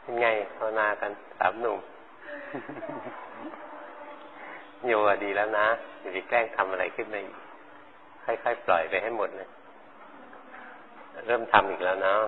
เป็นไงภาวนากันสามหนุ่ม โยดีแล้วนะอย่าไปแกล้งทำอะไรขึ้นมาอีกค่อยๆปล่อยไปให้หมดเลยเริ่มทำอีกแล้วนะ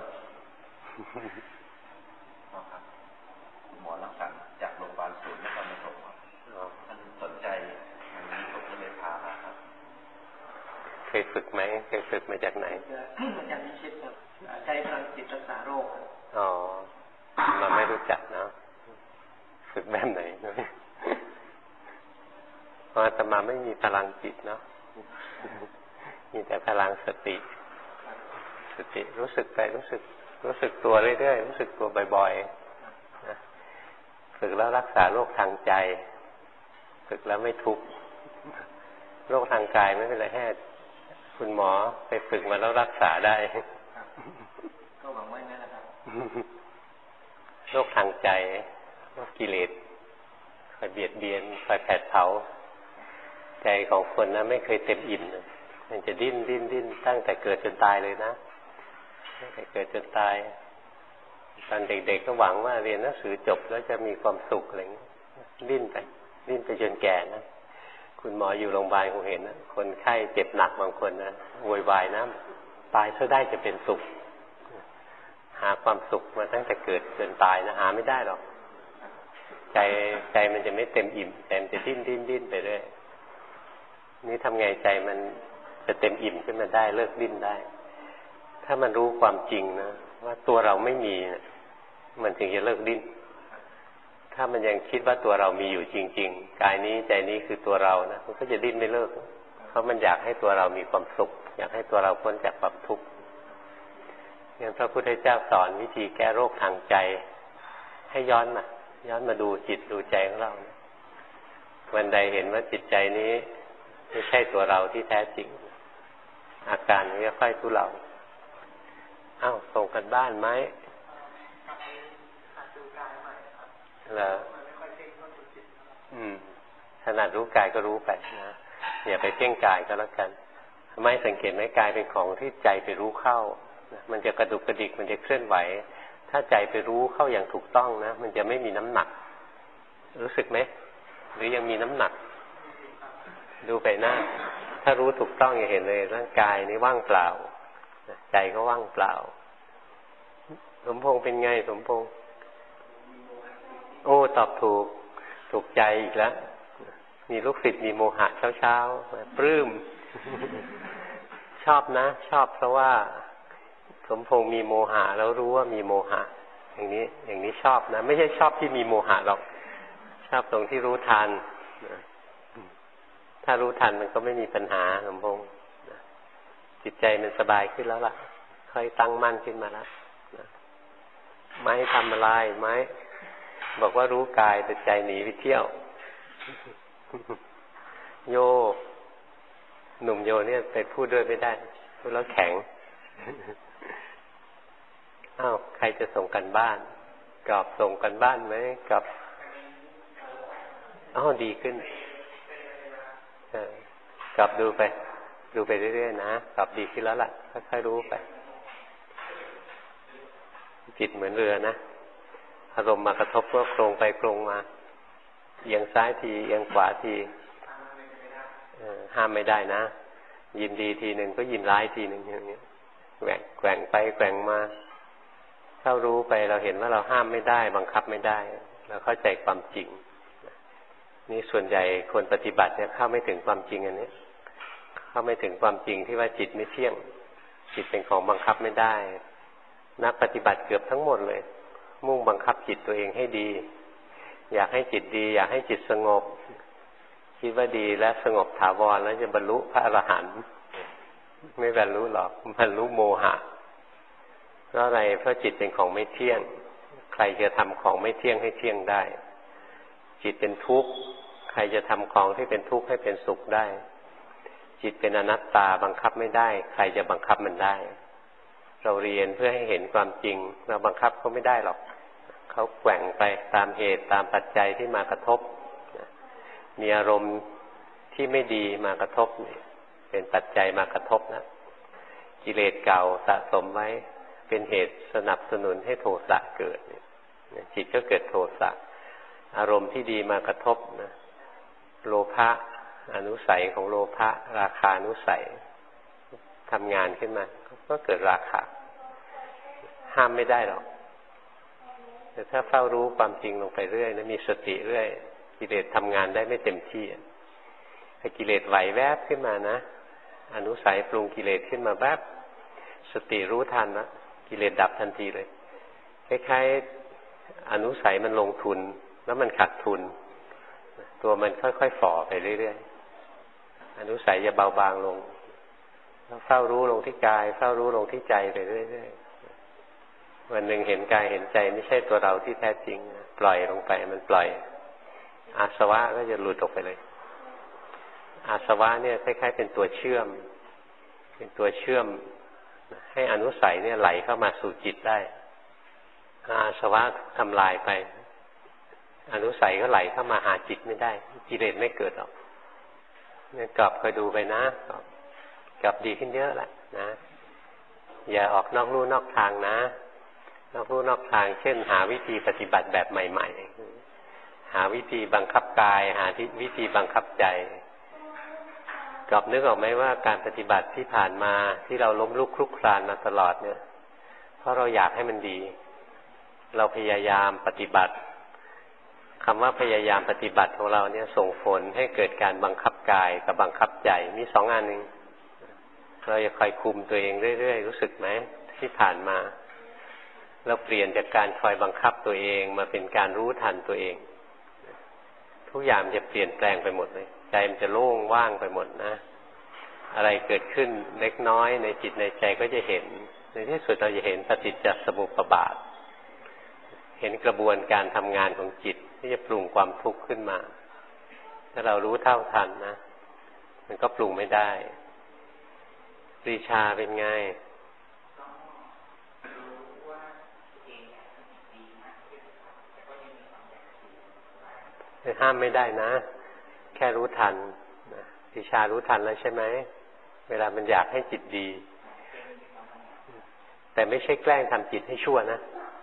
คุณหมอรักษาจากโรงพยาบาลศูนย์นครปฐมท่านสนใจอันนี้ผมก็เลยพามาครับเคยฝึกไหมเคยฝึกมาจากไหนมาจากนิชิตครับใช้พลังจิตรักษาโรคอ๋อเราไม่รู้จักเนาะฝึกแบบไหนเพราะอาตมาไม่มีพลังจิตเนาะมีแต่พลังสติรู้สึกไปรู้สึกตัวเรื่อยๆรู้สึกตัวบ่อยๆนะฝึกแล้วรักษาโรคทางใจฝึกแล้วไม่ทุกข์โรคทางกายไม่เป็นไรแค่คุณหมอไปฝึกมาแล้วรักษาได้ก็หวังว่างั้นนะครับโรคทางใจโรคกิเลสคอยเบียดเบียนคอยแผดเผาใจของคนนะไม่เคยเต็มอิ่มมันจะดิ้นตั้งแต่เกิดจนตายเลยนะตั้งแต่เกิดจนตายตอนเด็กๆก็หวังว่าเรียนหนังสือจบแล้วจะมีความสุขอะไรอย่างนี้ดิ้นไปจนแก่นะคุณหมออยู่โรงพยาบาลคงเห็นนะคนไข้เจ็บหนักบางคนนะโวยวายนะตายซะได้จะเป็นสุขหาความสุขมาตั้งแต่เกิดจนตายนะหาไม่ได้หรอกใจมันจะไม่เต็มอิ่มใจมันจะดิ้นไปเรื่อยนี่ทำไงใจมันจะเต็มอิ่มขึ้นมาได้เลิกดิ้นได้ถ้ามันรู้ความจริงนะว่าตัวเราไม่มีนะมันถึงจะเลิกดิ้นถ้ามันยังคิดว่าตัวเรามีอยู่จริงๆกายนี้ใจนี้คือตัวเรานะมันก็จะดิ้นไม่เลิกเพราะมันอยากให้ตัวเรามีความสุขอยากให้ตัวเราพ้นจากความทุกข์อย่างพระพุทธเจ้าสอนวิธีแก้โรคทางใจให้ย้อนมาดูจิตดูใจของเรานะวันใดเห็นว่าจิตใจนี้ไม่ใช่ตัวเราที่แท้จริงอาการมันก็ค่อยทุเลาส่งกันบ้านไหมเหรอถนัดรู้กายก็รู้ไปนะอย่าไปเพ่งกายก็แล้วกันไม่สังเกตไหมกายเป็นของที่ใจไปรู้เข้ามันจะกระดุกกระดิกมันจะเคลื่อนไหวถ้าใจไปรู้เข้าอย่างถูกต้องนะมันจะไม่มีน้ำหนักรู้สึกไหมหรือยังมีน้ำหนักดูไปหน้าถ้ารู้ถูกต้องอย่าเห็นเลยร่างกายนี้ว่างเปล่าใจก็ว่างเปล่าสมพงษ์เป็นไงสมพงษ์โอ้ตอบถูกใจอีกแล้วมีลูกศิษย์มีโมหะเช้าปลื้มชอบนะชอบเพราะว่าสมพงษ์มีโมหะแล้วรู้ว่ามีโมหะอย่างนี้ชอบนะไม่ใช่ชอบที่มีโมหะหรอกชอบตรงที่รู้ทันถ้ารู้ทันมันก็ไม่มีปัญหาสมพงษ์จิตใจมันสบายขึ้นแล้วล่ะค่อยตั้งมั่นขึ้นมาแล้วไม้ทำอะไรไม้บอกว่ารู้กายแต่ใจหนีไปเที่ยวโยหนุ่มโยเนี่ยไปพูดด้วยไม่ได้พูดแล้วแข็งใครจะส่งกันบ้านกลับส่งกันบ้านไหมกลับดีขึ้นกลับดูไปเรื่อยๆนะกลับดีขึ้นแล้วล่ะค่อยๆรู้ไปจิตเหมือนเรือนะอารมณ์มากระทบก็โครงไปโครงมาเอียงซ้ายทีเอียงขวาทีห้ามไม่ได้นะยินดีทีหนึ่งก็ยินร้ายทีหนึ่งอย่างนี้แกว่งไปแกว่งมาถ้ารู้ไปเราเห็นว่าเราห้ามไม่ได้บังคับไม่ได้เราเข้าใจความจริงนี่ส่วนใหญ่คนปฏิบัติเนี่ยเข้าไม่ถึงความจริงอันนี้เข้าไม่ถึงความจริงที่ว่าจิตไม่เที่ยงจิตเป็นของบังคับไม่ได้นักปฏิบัติเกือบทั้งหมดเลยมุ่งบังคับจิตตัวเองให้ดีอยากให้จิตดีอยากให้จิตสงบคิดว่าดีและสงบถาวรแล้วจะบรรลุพระอรหันต์ไม่บรรลุหรอกบรรลุโมหะเพราะอะไรเพราะจิตเป็นของไม่เที่ยงใครจะทำของไม่เที่ยงให้เที่ยงได้จิตเป็นทุกข์ใครจะทำของที่เป็นทุกข์ให้เป็นสุขได้จิตเป็นอนัตตาบังคับไม่ได้ใครจะบังคับมันได้เราเรียนเพื่อให้เห็นความจริงเราบังคับเขาไม่ได้หรอกเขาแกว่งไปตามเหตุตามปัจจัยที่มากระทบมีอารมณ์ที่ไม่ดีมากระทบเป็นปัจจัยมากระทบนะกิเลสเก่าสะสมไว้เป็นเหตุสนับสนุนให้โทสะเกิดจิตก็เกิดโทสะอารมณ์ที่ดีมากระทบนะโลภะอนุสัยของโลภะราคานุสัยทำงานขึ้นมาก็เกิดราคะห้ามไม่ได้หรอกแต่ถ้าเฝ้ารู้ความจริงลงไปเรื่อยนะมีสติเรื่อยกิเลสทำงานได้ไม่เต็มที่ถ้ากิเลสไหวแวบขึ้นมานะอนุสัยปรุงกิเลสขึ้นมาแวบสติรู้ทันนะกิเลสดับทันทีเลยคล้ายๆอนุสัยมันลงทุนแล้วมันขาดทุนตัวมันค่อยๆฝ่อไปเรื่อยๆอนุสัยจะเบาบางลงแล้วเฝ้ารู้ลงที่กายเฝ้ารู้ลงที่ใจไปเรื่อยๆวันหนึ่งเห็นกายเห็นใจไม่ใช่ตัวเราที่แท้จริงปล่อยลงไปมันปล่อยอาสวะก็จะหลุดออกไปเลยอาสวะเนี่ยคล้ายๆเป็นตัวเชื่อมให้อนุสัยเนี่ยไหลเข้ามาสู่จิตได้อาสวะทำลายไปอนุสัยก็ไหลเข้ามาหาจิตไม่ได้กิเลสไม่เกิดหรอกเนี่ยกลับคอยดูไปนะกลับดีขึ้นเยอะแหละนะอย่าออกนอกลู่นอกทางนะนอกลู่นอกทางเช่นหาวิธีปฏิบัติแบบใหม่ๆหาวิธีบังคับกายหาวิธีบังคับใจกลับนึกออกไหมว่าการปฏิบัติที่ผ่านมาที่เราล้มลุกคลุกคลานมาตลอดเนี่ยเพราะเราอยากให้มันดีเราพยายามปฏิบัติคำว่าพยายามปฏิบัติของเราเนี่ยส่งผลให้เกิดการบังคับกายกับบังคับใจมีสองอันนึงเราจะคอยคุมตัวเองเรื่อยๆรู้สึกไหมที่ผ่านมาเราเปลี่ยนจากการคอยบังคับตัวเองมาเป็นการรู้ทันตัวเองทุกอย่างจะเปลี่ยนแปลงไปหมดเลยใจมันจะโล่งว่างไปหมดนะอะไรเกิดขึ้นเล็กน้อยในจิตในใจก็จะเห็นในที่สุดเราจะเห็นปฏิจจสมุปบาทเห็นกระบวนการทำงานของจิตที่จะปรุงความทุกข์ขึ้นมาถ้าเรารู้เท่าทันนะมันก็ปรุงไม่ได้ปรีชาเป็นไงห้ามไม่ได้นะแค่รู้ทันปรีชารู้ทันแล้วใช่ไหมเวลามันอยากให้จิตดีแต่ไม่ใช่แกล้งทำจิตให้ชั่วนะ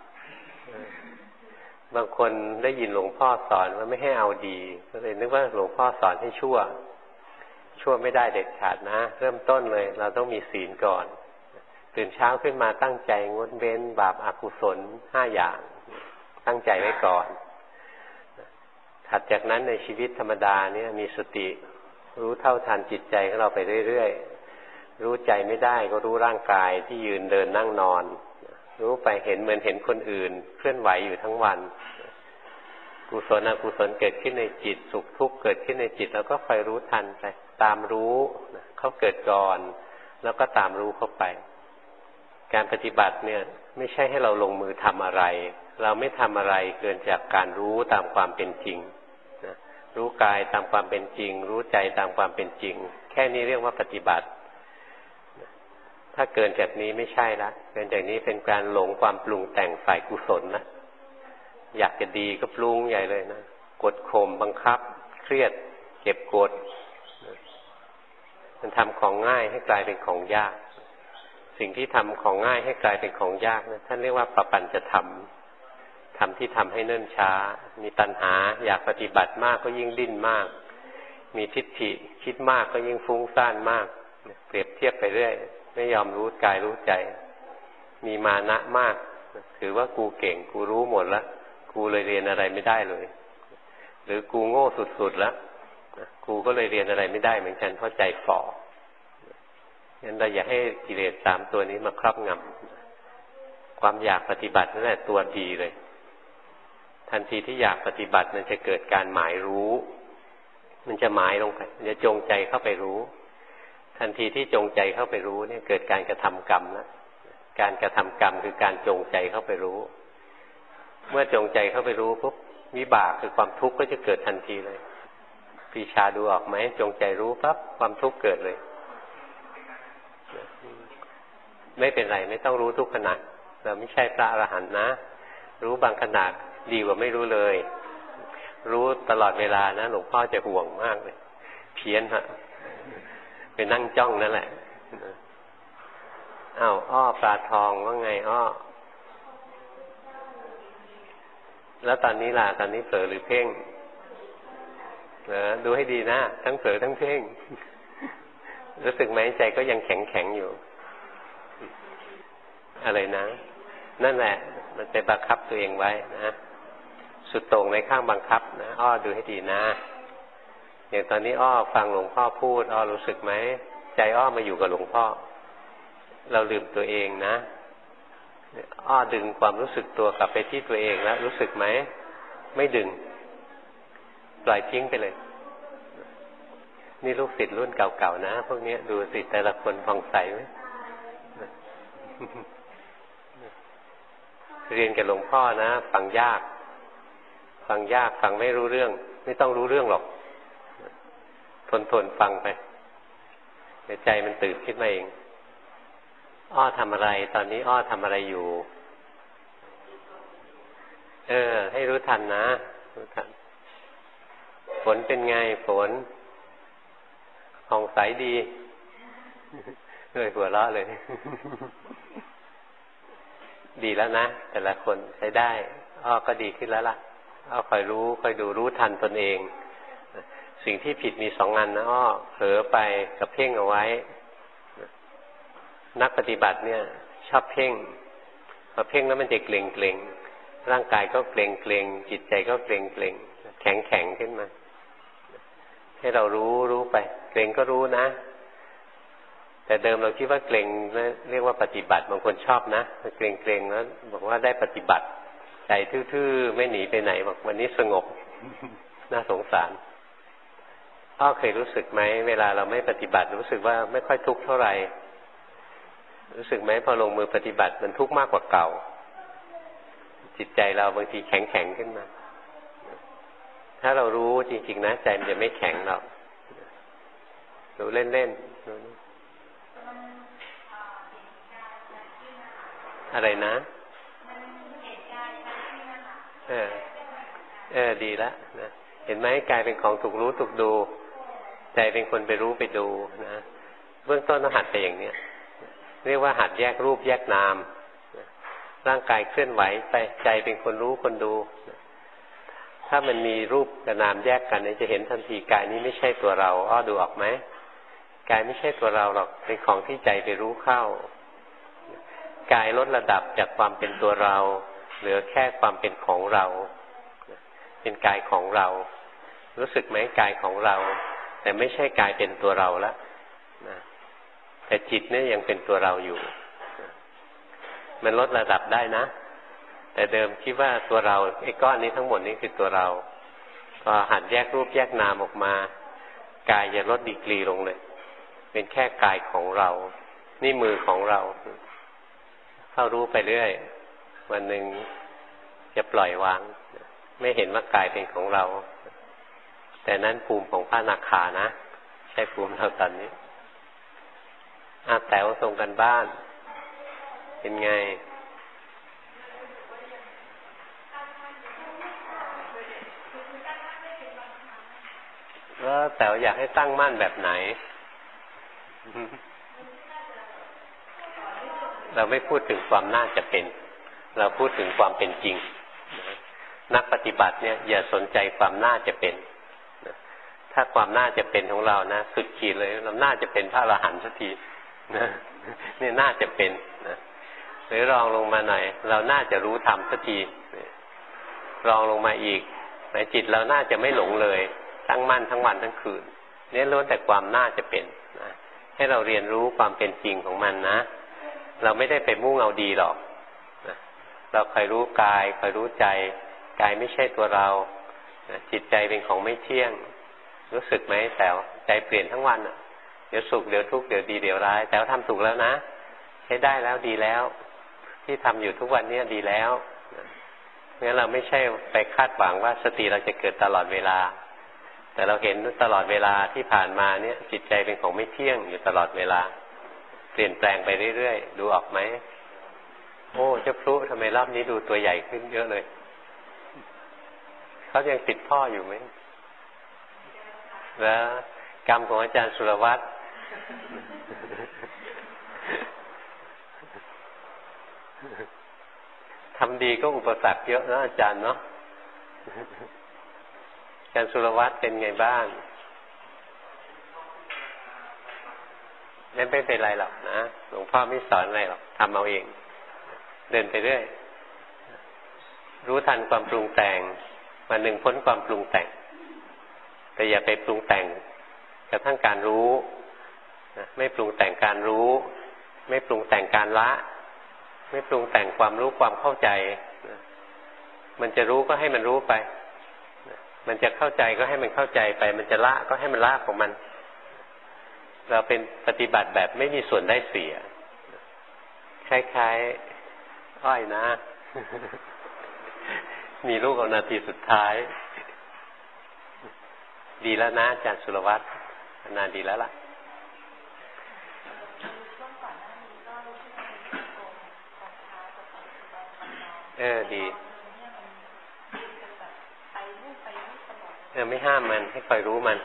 บางคนได้ยินหลวงพ่อสอนว่าไม่ให้เอาดีก็เลยนึกว่าหลวงพ่อสอนให้ชั่วไม่ได้เด็ดขาดนะเริ่มต้นเลยเราต้องมีศีลก่อนตื่นเช้าขึ้นมาตั้งใจงดเว้นบาปอกุศล5 อย่างตั้งใจไว้ก่อนถัดจากนั้นในชีวิตธรรมดาเนี่ยมีสติรู้เท่าทันจิตใจของเราไปเรื่อยๆรู้ใจไม่ได้ก็รู้ร่างกายที่ยืนเดินนั่งนอนรู้ไปเห็นเหมือนเห็นคนอื่นเคลื่อนไหวอยู่ทั้งวันกุศลอกุศลเกิดขึ้นในจิตสุขทุกข์เกิดขึ้นในจิตแล้วก็คอยรู้ทันไปตามรู้เขาเกิดก่อนแล้วก็ตามรู้เข้าไปการปฏิบัติเนี่ยไม่ใช่ให้เราลงมือทำอะไรเราไม่ทำอะไรเกินจากการรู้ตามความเป็นจริงนะรู้กายตามความเป็นจริงรู้ใจตามความเป็นจริงแค่นี้เรียกว่าปฏิบัติถ้าเกินจากนี้ไม่ใช่ละเกินจากนี้เป็นการหลงความปรุงแต่งฝ่ายกุศลนะอยากจะดีก็ปรุงใหญ่เลยนะกดข่มบังคับเครียดเก็บกดมันทำของง่ายให้กลายเป็นของยากสิ่งที่ทำของง่ายให้กลายเป็นของยากนะท่านเรียกว่าปปัญจธรรมทำที่ทำให้เนิ่นช้ามีตัณหาอยากปฏิบัติมากก็ยิ่งดิ้นมากมีทิฏฐิคิดมากก็ยิ่งฟุ้งซ่านมากเปรียบเทียบไปเรื่อยไม่ยอมรู้กายรู้ใจมีมานะมากถือว่ากูเก่งกูรู้หมดแล้วกูเลยเรียนอะไรไม่ได้เลยหรือกูโง่สุดๆแล้วกูก็เลยเรียนอะไรไม่ได้เหมือนกันเพราะใจฝ่องั้นเราอย่าให้กิเลส3 ตัวนี้มาครอบงำความอยากปฏิบัตินั่นแหละตัวดีเลยทันทีที่อยากปฏิบัติมันจะเกิดการหมายรู้มันจะหมายลงไปมันจะจงใจเข้าไปรู้ทันทีที่จงใจเข้าไปรู้เนี่ยเกิดการกระทำกรรมนะการกระทำกรรมคือการจงใจเข้าไปรู้เมื่อจงใจเข้าไปรู้ปุ๊บวิบากคือความทุกข์ก็จะเกิดทันทีเลยปรีชาดูออกไหมจงใจรู้ปั๊บความทุกข์เกิดเลยไม่เป็นไรไม่ต้องรู้ทุกขณะเราไม่ใช่พระอรหันต์นะรู้บางขณะดีกว่าไม่รู้เลยรู้ตลอดเวลานะหลวงพ่อจะห่วงมากเลยเพี้ยนฮะไปนั่งจ้องนั่นแหละอ้าวอ้อปลาทองว่าไงอ้อแล้วตอนนี้ล่ะตอนนี้เผลอหรือเพ่งดูให้ดีนะทั้งเผลอทั้งเพ่งรู้สึกไหมใจก็ยังแข็งแข็งอยู่อะไรนะนั่นแหละมันไปบังคับตัวเองไว้นะสุดโต่งในข้างบังคับนะอ้อดูให้ดีนะอย่างตอนนี้อ้อฟังหลวงพ่อพูดอ้อรู้สึกไหมใจอ้อมาอยู่กับหลวงพ่อเราลืมตัวเองนะอ้อดึงความรู้สึกตัวกลับไปที่ตัวเองแล้วรู้สึกไหมไม่ดึงปล่อยทิ้งไปเลยนี่ลูกศิษย์รุ่นเก่าๆนะพวกนี้ดูสิแต่ละคนผ่องใสไหมเรียนกับหลวงพ่อนะฟังยากฟังไม่รู้เรื่องไม่ต้องรู้เรื่องหรอกทนฟังไปเดี๋ยวใจมันตื่นขึ้นมาเองอ้อทำอะไรตอนนี้อ้อทำอะไรอยู่ให้รู้ทันนะรู้ทันฝนเป็นไงฝนผ่องใสดีเลยหัวเราะเลยดีแล้วนะแต่ละคนใช้ได้อ้อก็ดีขึ้นแล้วล่ะอ้อคอยรู้คอยดูรู้ทันตนเองสิ่งที่ผิดมี2 อันนะอ้อเผลอไปกับเพ่งเอาไว้นักปฏิบัติเนี่ยชอบเพ่งพอเพ่งแล้วมันจะเกร็งร่างกายก็เกร็งจิตใจก็เกร็งแข็งขึ้นมาให้เรารู้ไปเกร็งก็รู้นะแต่เดิมเราคิดว่าเกร็งเรียกว่าปฏิบัติบางคนชอบนะเกร็งแล้วบอกว่าได้ปฏิบัติใจทื่อๆไม่หนีไปไหนบอกวันนี้สงบ น่าสงสารพ่อเคยรู้สึกไหมเวลาเราไม่ปฏิบัติรู้สึกว่าไม่ค่อยทุกข์เท่าไหร่รู้สึกไหมพอลงมือปฏิบัติมันทุกข์มากกว่าเก่าจิตใจเราบางทีแข็งขึ้นมาถ้าเรารู้จริงๆนะใจมันจะไม่แข็งหรอกรู้เล่นอะไรนะดีแล้วนะเห็นไหมกายเป็นของถูกรู้ถูกดูใจเป็นคนไปรู้ไปดูนะเบื้องต้นต้องหัดไปอย่างนี้เรียกว่าหัดแยกรูปแยกนามร่างกายเคลื่อนไหวไปใจเป็นคนรู้คนดูถ้ามันมีรูปกับนามแยกกันจะเห็นทันทีกายนี้ไม่ใช่ตัวเราอ้อดูออกไหมกายไม่ใช่ตัวเราหรอกเป็นของที่ใจไปรู้เข้ากายลดระดับจากความเป็นตัวเราเหลือแค่ความเป็นของเราเป็นกายของเรารู้สึกไหมกายของเราแต่ไม่ใช่กายเป็นตัวเราแล้วนะแต่จิตเนี่ยยังเป็นตัวเราอยู่มันลดระดับได้นะแต่เดิมคิดว่าตัวเราไอ้ก้อนนี้ทั้งหมดนี้คือตัวเราพอหัดแยกรูปแยกนามออกมากายจะลดดีกรีลงเลยเป็นแค่กายของเรานี่มือของเราเข้ารู้ไปเรื่อยวันหนึ่งจะปล่อยวางไม่เห็นว่ากายเป็นของเราแต่นั้นภูมิของพระอนาคานะใช่ภูมิเราตอนนี้แต๋วส่งกันบ้านเป็นไงแล้วแต๋วอยากให้ตั้งมั่นแบบไหน เราไม่พูดถึงความน่าจะเป็นเราพูดถึงความเป็นจริงนักปฏิบัติเนี่ยอย่าสนใจความน่าจะเป็นถ้าความน่าจะเป็นของเรานะสุดขีดเลยเราน่าจะเป็นพระอรหันต์สักทีนะนี่น่าจะเป็นนะหรือรองลงมาหน่อยเราน่าจะรู้ธรรมสักทีรองลงมาอีกในจิตเราน่าจะไม่หลงเลยตั้งมั่นทั้งวันทั้งคืนนี่ล้วนแต่ความน่าจะเป็นนะให้เราเรียนรู้ความเป็นจริงของมันนะเราไม่ได้ไปมุ่งเอาดีหรอกนะเราคอยรู้กายคอยรู้ใจกายไม่ใช่ตัวเราจิตใจเป็นของไม่เที่ยงรู้สึกไหมแต่ใจเปลี่ยนทั้งวันเดี๋ยวสุขเดี๋ยวทุกข์เดี๋ยวดีเดี๋ยวร้ายแต่ทำถูกแล้วนะใช้ได้แล้วดีแล้วที่ทำอยู่ทุกวันนี้ดีแล้วงั้นเราไม่ใช่ไปคาดหวังว่าสติเราจะเกิดตลอดเวลาแต่เราเห็นตลอดเวลาที่ผ่านมาเนี่ยจิตใจเป็นของไม่เที่ยงอยู่ตลอดเวลาเปลี่ยนแปลงไปเรื่อยๆดูออกไหมโอ้เจ้าพลุทำไมรอบนี้ดูตัวใหญ่ขึ้นเยอะเลยเขายังติดพ่ออยู่ไหมแล้วกรรมของอาจารย์สุรวัตรทำดีก็อุปสรรคเยอะนะอาจารย์เนาะอาจารย์สุรวัตรเป็นไงบ้างไม่เป็นไรหรอกนะหลวงพ่อไม่สอนอะไรหรอกทำเอาเองเดินไปเรื่อยรู้ทันความปรุงแต่งวันหนึ่งพ้นความปรุงแต่งแต่อย่าไปปรุงแต่งกระทั่งการรู้ไม่ปรุงแต่งการรู้ไม่ปรุงแต่งการละไม่ปรุงแต่งความรู้ความเข้าใจมันจะรู้ก็ให้มันรู้ไปมันจะเข้าใจก็ให้มันเข้าใจไปมันจะละก็ให้มันละของมันเราเป็นปฏิบัติแบบไม่มีส่วนได้เสียคล้ายๆอ้อยนะ มีลูกเอานาทีสุดท้ายดีแล้วนะอาจารย์สุรวัตรนานดีแล้วล่ะดีไม่ห้ามมันให้คอยรู้มัน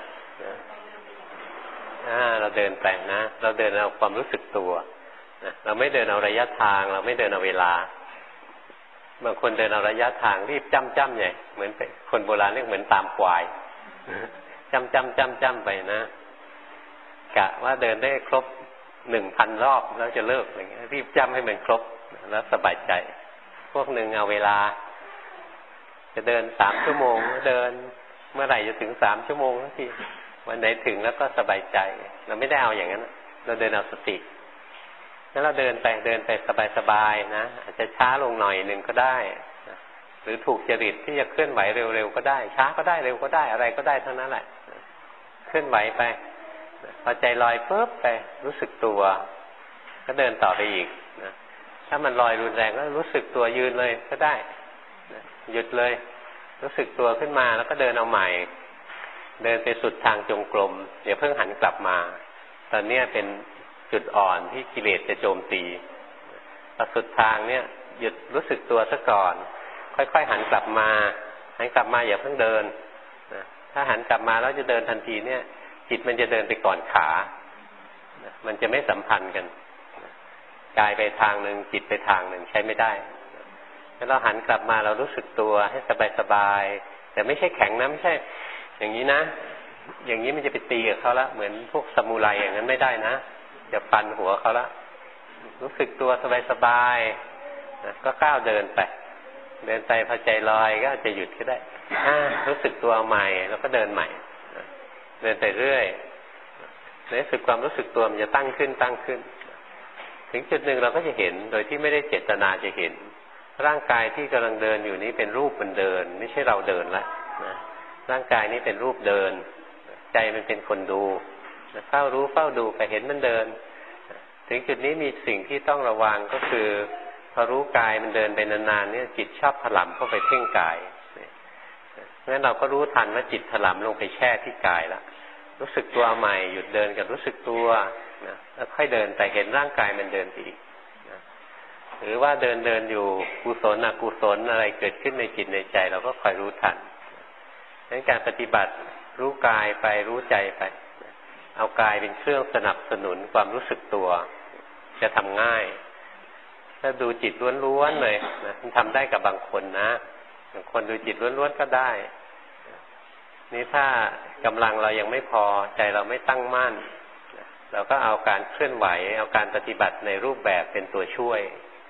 เราเดินไปนะเราเดินเอาความรู้สึกตัวเราไม่เดินเอาระยะทางเราไม่เดินเอาเวลาบางคนเดินเอาระยะทางรีบจ้ำใหญ่เหมือนคนโบราณเรียกเหมือนตามควายจ้ำไปนะกะว่าเดินได้ครบ 1,000 รอบแล้วจะเลิกอะไรเงี้ยรีบจ้ำให้มันครบแล้วสบายใจพวกหนึ่งเอาเวลาจะเดิน3 ชั่วโมงเดินเมื่อไหร่จะถึง3 ชั่วโมงสักทีวันไหนถึงแล้วก็สบายใจเราไม่ได้เอาอย่างนั้นเราเดินเอาสติแล้วเราเดินไปสบายๆนะอาจจะช้าลงหน่อยหนึ่งก็ได้หรือถูกจริตที่จะเคลื่อนไหวเร็วๆก็ได้ช้าก็ได้เร็วก็ได้อะไรก็ได้ทั้งนั้นแหละเคลื่อนไหวไปพอใจลอยปุ๊บไปรู้สึกตัวก็เดินต่อไปอีกนะถ้ามันลอยรุนแรงก็รู้สึกตัวยืนเลยก็ได้หยุดเลยรู้สึกตัวขึ้นมาแล้วก็เดินเอาใหม่เดินไปสุดทางจงกรมเดี๋ยวเพิ่งหันกลับมาตอนนี้เป็นจุดอ่อนที่กิเลสจะโจมตีพอสุดทางเนี่ยหยุดรู้สึกตัวซะก่อนค่อยๆหันกลับมาอย่าเพิ่งเดินนะถ้าหันกลับมาแล้วจะเดินทันทีเนี่ยจิตมันจะเดินไปก่อนขามันจะไม่สัมพันธ์กันกายไปทางหนึ่งจิตไปทางหนึ่งใช้ไม่ได้แล้วเราหันกลับมาเรารู้สึกตัวให้สบายๆแต่ไม่ใช่แข็งนะไม่ใช่อย่างนี้นะอย่างนี้มันจะไปตีกับเขาละเหมือนพวกซามูไรอย่างนั้นไม่ได้นะจะปันหัวเขาละรู้สึกตัวสบายๆก็ก้าวเดินไปพอใจลอยก็จะหยุดก็ได้รู้สึกตัวใหม่แล้วก็เดินใหม่เดินไปเรื่อยรู้สึกความรู้สึกตัวมันจะตั้งขึ้นถึงจุดหนึ่งเราก็จะเห็นโดยที่ไม่ได้เจตนาจะเห็นร่างกายที่กำลังเดินอยู่นี้เป็นรูปมันเดินไม่ใช่เราเดินละนะร่างกายนี้เป็นรูปเดินใจมันเป็นคนดูเฝ้าดูไปเห็นมันเดินถึงจุดนี้มีสิ่งที่ต้องระวังก็คือพอรู้กายมันเดินไปนานๆเนี่ยจิตชอบถลำเข้าไปเพ่งกายเพราะฉะนั้นเราก็รู้ทันว่าจิตถลำลงไปแช่ที่กายแล้วรู้สึกตัวใหม่หยุดเดินกับรู้สึกตัวนะแล้วค่อยเดินไปเห็นร่างกายมันเดินอีกนะหรือว่าเดินอยู่กุศลอกุศลอะไรเกิดขึ้นในจิตในใจเราก็คอยรู้ทันงั้นการปฏิบัติรู้กายไปรู้ใจไปเอากายเป็นเครื่องสนับสนุนความรู้สึกตัวจะทำง่ายถ้าดูจิตล้วนๆเลยนะมันทำได้กับบางคนนะบางคนดูจิตล้วนๆก็ได้นี่ถ้ากำลังเรายังไม่พอใจเราไม่ตั้งมั่นเราก็เอาการเคลื่อนไหวเอาการปฏิบัติในรูปแบบเป็นตัวช่วย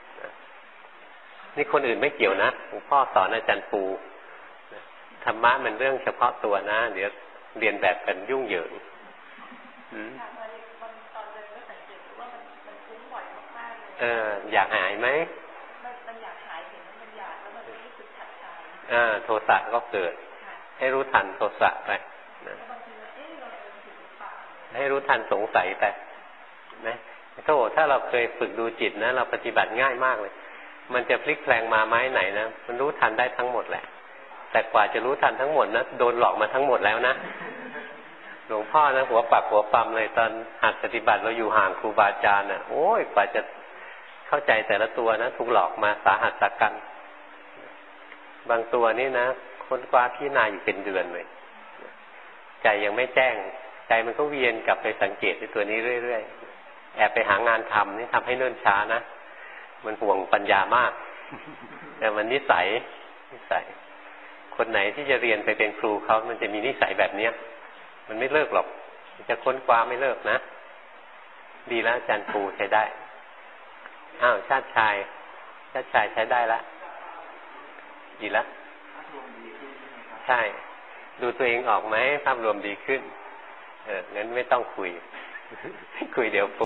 นี่คนอื่นไม่เกี่ยวนะหลวงพ่อสอนอาจารย์ปูธรรมะมันเรื่องเฉพาะตัวนะเดี๋ยวเรียนแบบกันยุ่งเหยิงอยากหายไหมมันอยากหายเห็นมันอยากแล้วมันรู้สึกขัดใจโทสะก็เกิดให้รู้ทันโทสะไปให้รู้ทันสงสัยไปนะถ้าเราเคยฝึกดูจิตนะเราปฏิบัติง่ายมากเลยมันจะพลิกแปลงมาไม้ไหนนะมันรู้ทันได้ทั้งหมดแหละแต่กว่าจะรู้ทันทั้งหมดนะโดนหลอกมาทั้งหมดแล้วนะหลวงพ่อนะหัวปักหัวปั๊มเลยตอนหัดปฏิบัติเราอยู่ห่างครูบาอาจารย์นะโอ้ยกว่าจะเข้าใจแต่ละตัวนะถูกหลอกมาสาหัสสักกันบางตัวนี่นะค้นคว้าพิจารณาอยู่เป็นเดือนเลยใจยังไม่แจ้งใจมันก็เวียนกลับไปสังเกตในตัวนี้เรื่อยๆแอบไปหางานทำนี่ทำให้เนิ่นช้านะมันห่วงปัญญามากแต่มันนิสัยคนไหนที่จะเรียนไปเป็นครูเขามันจะมีนิสัยแบบเนี้ยมันไม่เลิกหรอกมันจะค้นคว้าไม่เลิกนะดีแล้วอาจารย์ปูใช้ได้อ้าวชาติชายใช้ได้ละดีละใช่ดูตัวเองออกไหมภาพรวมดีขึ้นงั้นไม่ต้องคุย คุยเดี๋ยว